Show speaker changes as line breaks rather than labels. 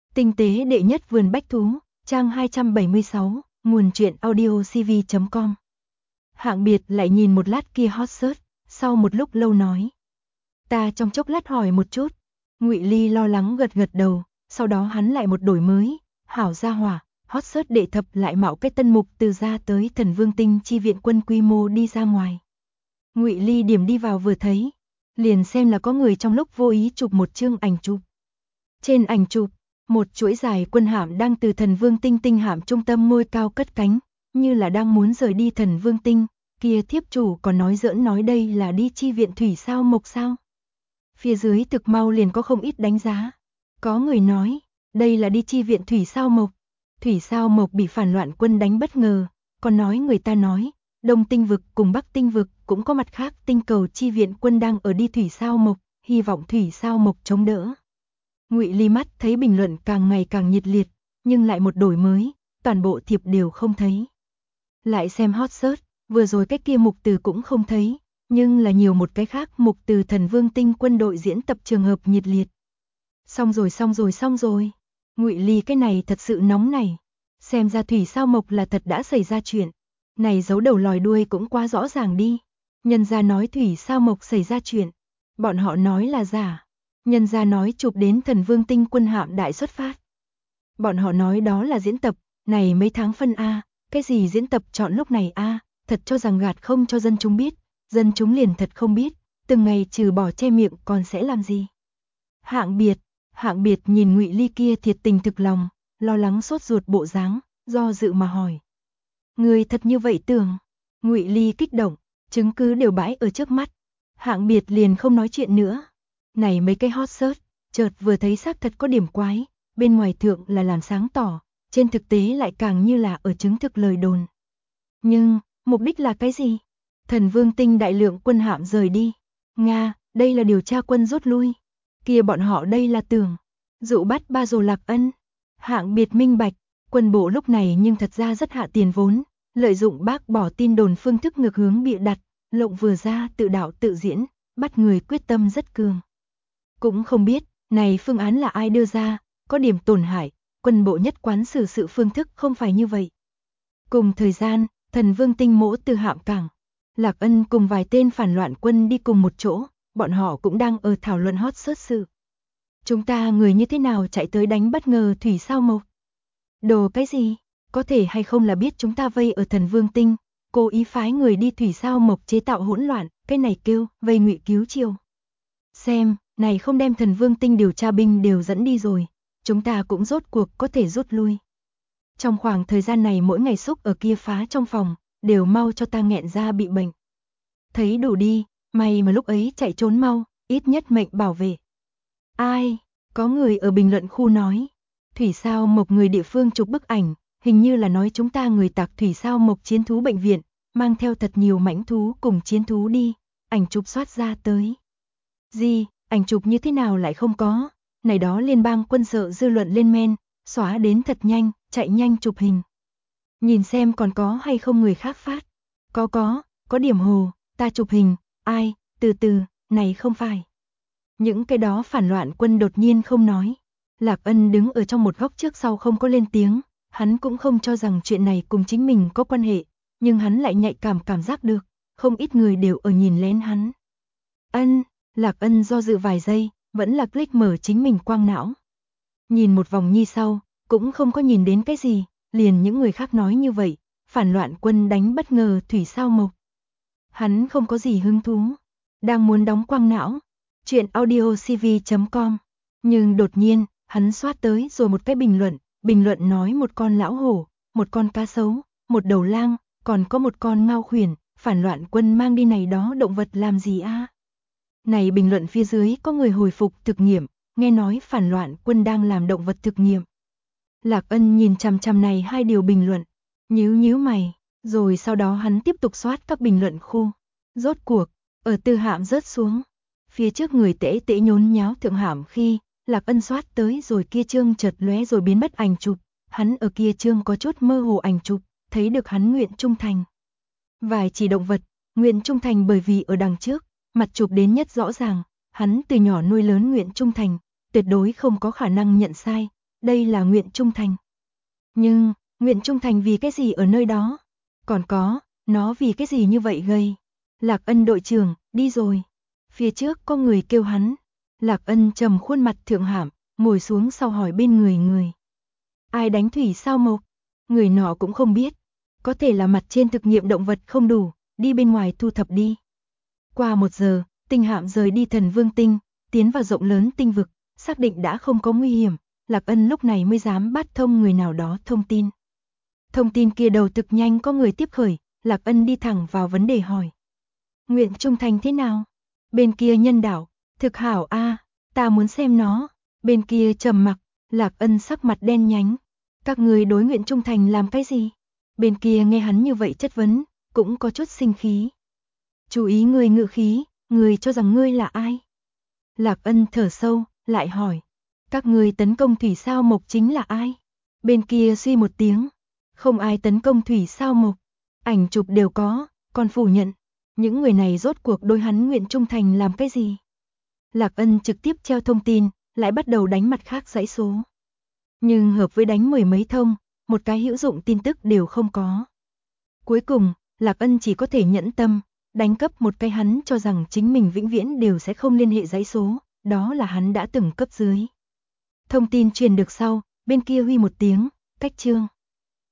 Tinh tế đệ nhất vườn bách thú, trang 276, nguồn truyện audiocv.com. Hạng Biệt lại nhìn một lát kia hot search, sau một lúc lâu nói. Ta trong chốc lát hỏi một chút. Ngụy Ly lo lắng gật gật đầu, sau đó hắn lại một đổi mới, hảo gia hỏa, hot search đệ thập lại mạo cái tân mục từ ra tới Thần Vương Tinh chi viện quân quy mô đi ra ngoài. Ngụy Ly điểm đi vào vừa thấy, liền xem là có người trong lúc vô ý chụp một chương ảnh chụp. Trên ảnh chụp, một chuỗi dài quân hạm đang từ Thần Vương Tinh tinh hạm trung tâm ngôi cao cất cánh, như là đang muốn rời đi Thần Vương Tinh, kia thiếp chủ còn nói giỡn nói đây là đi chi viện thủy sao mộc sao. Phía dưới thực mau liền có không ít đánh giá. Có người nói, đây là đi chi viện thủy sao mộc. Thủy sao mộc bị phản loạn quân đánh bất ngờ, còn nói người ta nói, Đông Tinh vực cùng Bắc Tinh vực cũng có mặt khác tinh cầu chi viện quân đang ở đi thủy sao mộc, hy vọng thủy sao mộc chống đỡ. Ngụy Ly mắt thấy bình luận càng ngày càng nhiệt liệt, nhưng lại một đổi mới, toàn bộ thiệp đều không thấy. Lại xem hot search, vừa rồi cái kia mục từ cũng không thấy, nhưng là nhiều một cái khác mục từ Thần Vương Tinh quân đội diễn tập trường hợp nhiệt liệt. Xong rồi. Ngụy Ly cái này thật sự nóng này. Xem ra thủy sao mộc là thật đã xảy ra chuyện. Này giấu đầu lòi đuôi cũng quá rõ ràng đi. Nhân gia nói thủy sao mộc xảy ra chuyện, bọn họ nói là giả. Nhân gia nói chụp đến Thần Vương Tinh quân hạm đại xuất phát, bọn họ nói đó là diễn tập. Này mấy tháng phân a, cái gì diễn tập chọn lúc này a, thật cho rằng gạt không cho dân chúng biết, dân chúng liền thật không biết, từng ngày trừ bỏ che miệng còn sẽ làm gì. Hạng Biệt nhìn Ngụy Ly kia thiệt tình thực lòng, lo lắng sốt ruột bộ dáng, do dự mà hỏi. Người thật như vậy tưởng? Ngụy Ly kích động, chứng cứ đều bãi ở trước mắt. Hạng Biệt liền không nói chuyện nữa. Này mấy cái hot search, chợt vừa thấy xác thật có điểm quái, bên ngoài thượng là làm sáng tỏ, trên thực tế lại càng như là ở chứng thực lời đồn. Nhưng, mục đích là cái gì? Thần Vương Tinh đại lượng quân hạm rời đi. Nga, đây là điều tra quân rút lui. Kia bọn họ đây là tưởng dụ bắt Ba Dồ Lạc Ân. Hạng Biệt minh bạch, quân bộ lúc này nhưng thật ra rất hạ tiền vốn, lợi dụng bác bỏ tin đồn phương thức ngược hướng bịa đặt, lộng vừa ra tự đạo tự diễn, bắt người quyết tâm rất cường. Cũng không biết, này phương án là ai đưa ra, có điểm tổn hại, quân bộ nhất quán xử sự phương thức không phải như vậy. Cùng thời gian, Thần Vương Tinh mỗ từ hạm cảng, Lạc Ân cùng vài tên phản loạn quân đi cùng một chỗ, bọn họ cũng đang ở thảo luận hot search sự. Chúng ta người như thế nào chạy tới đánh bất ngờ thủy sao mộc? Đồ cái gì? Có thể hay không là biết chúng ta vây ở Thần Vương Tinh, cố ý phái người đi thủy sao mộc chế tạo hỗn loạn, cái này kêu vây ngụy cứu chiêu. Xem, này không đem Thần Vương Tinh điều tra binh đều dẫn đi rồi, chúng ta cũng rốt cuộc có thể rút lui. Trong khoảng thời gian này mỗi ngày xúc ở kia phá trong phòng, đều mau cho ta nghẹn ra bị bệnh. Thấy đủ đi, may mà lúc ấy chạy trốn mau, ít nhất mệnh bảo vệ. Ai? Có người ở bình luận khu nói. Thủy sao mộc người địa phương chụp bức ảnh, hình như là nói chúng ta người tạc thủy sao mộc chiến thú bệnh viện, mang theo thật nhiều mãnh thú cùng chiến thú đi, ảnh chụp soát ra tới. Gì, ảnh chụp như thế nào lại không có? Này đó liên bang quân sợ dư luận lên men, xóa đến thật nhanh, chạy nhanh chụp hình. Nhìn xem còn có hay không người khác phát. Có điểm hồ, ta chụp hình, ai, từ từ, này không phải. Những cái đó phản loạn quân đột nhiên không nói. Lạc Ân đứng ở trong một góc trước sau không có lên tiếng, hắn cũng không cho rằng chuyện này cùng chính mình có quan hệ, nhưng hắn lại nhạy cảm giác được, không ít người đều ở nhìn lén hắn. Lạc Ân do dự vài giây, vẫn là click mở chính mình quang não. Nhìn một vòng nhi sau, cũng không có nhìn đến cái gì, liền những người khác nói như vậy, phản loạn quân đánh bất ngờ thủy sao mộc. Hắn không có gì hứng thú, đang muốn đóng quang não, chuyện audiocv.com, nhưng đột nhiên, hắn xoát tới rồi một cái bình luận nói một con lão hổ, một con cá sấu, một đầu lang, còn có một con ngao khuyển, phản loạn quân mang đi này đó động vật làm gì a? Này bình luận phía dưới có người hồi phục thực nghiệm, nghe nói phản loạn quân đang làm động vật thực nghiệm. Lạc Ân nhìn chằm chằm này hai điều bình luận, nhíu mày, rồi sau đó hắn tiếp tục soát các bình luận khu. Rốt cuộc, ở từ hạm rớt xuống, phía trước người tễ nhốn nháo thượng hạm khi, Lạc Ân soát tới rồi kia chương chợt lóe rồi biến mất ảnh chụp, hắn ở kia chương có chút mơ hồ ảnh chụp, thấy được hắn nguyện trung thành. Vài chỉ động vật, nguyện trung thành bởi vì ở đằng trước, mặt chụp đến nhất rõ ràng, hắn từ nhỏ nuôi lớn nguyện trung thành, tuyệt đối không có khả năng nhận sai, đây là nguyện trung thành. Nhưng, nguyện trung thành vì cái gì ở nơi đó? Còn có, nó vì cái gì như vậy gây? Lạc Ân đội trưởng, đi rồi. Phía trước có người kêu hắn. Lạc Ân trầm khuôn mặt thượng hạm, ngồi xuống sau hỏi bên người. Ai đánh thủy sao mộc? Người nọ cũng không biết. Có thể là mặt trên thực nghiệm động vật không đủ, đi bên ngoài thu thập đi. Qua 1 giờ, tinh hạm rời đi Thần Vương tinh, tiến vào rộng lớn tinh vực, xác định đã không có nguy hiểm, Lạc Ân lúc này mới dám bắt thông người nào đó thông tin. Thông tin kia đầu thực nhanh có người tiếp khởi, Lạc Ân đi thẳng vào vấn đề hỏi. Nguyện trung thành thế nào? Bên kia nhân đạo, thực hảo a, ta muốn xem nó. Bên kia trầm mặc, Lạc Ân sắc mặt đen nhánh. Các người đối nguyện trung thành làm cái gì? Bên kia nghe hắn như vậy chất vấn, cũng có chút sinh khí. Chú ý người ngự khí, người cho rằng ngươi là ai? Lạc Ân thở sâu, lại hỏi. Các người tấn công thủy sao mộc chính là ai? Bên kia suy một tiếng. Không ai tấn công thủy sao mộc. Ảnh chụp đều có, còn phủ nhận. Những người này rốt cuộc đối hắn nguyện trung thành làm cái gì? Lạc Ân trực tiếp treo thông tin, lại bắt đầu đánh mặt khác dãy số. Nhưng hợp với đánh 10 mấy thông, một cái hữu dụng tin tức đều không có. Cuối cùng, Lạc Ân chỉ có thể nhẫn tâm, đánh cấp một cái hắn cho rằng chính mình vĩnh viễn đều sẽ không liên hệ dãy số, đó là hắn đã từng cấp dưới. Thông tin truyền được sau, bên kia huy một tiếng, cách chương.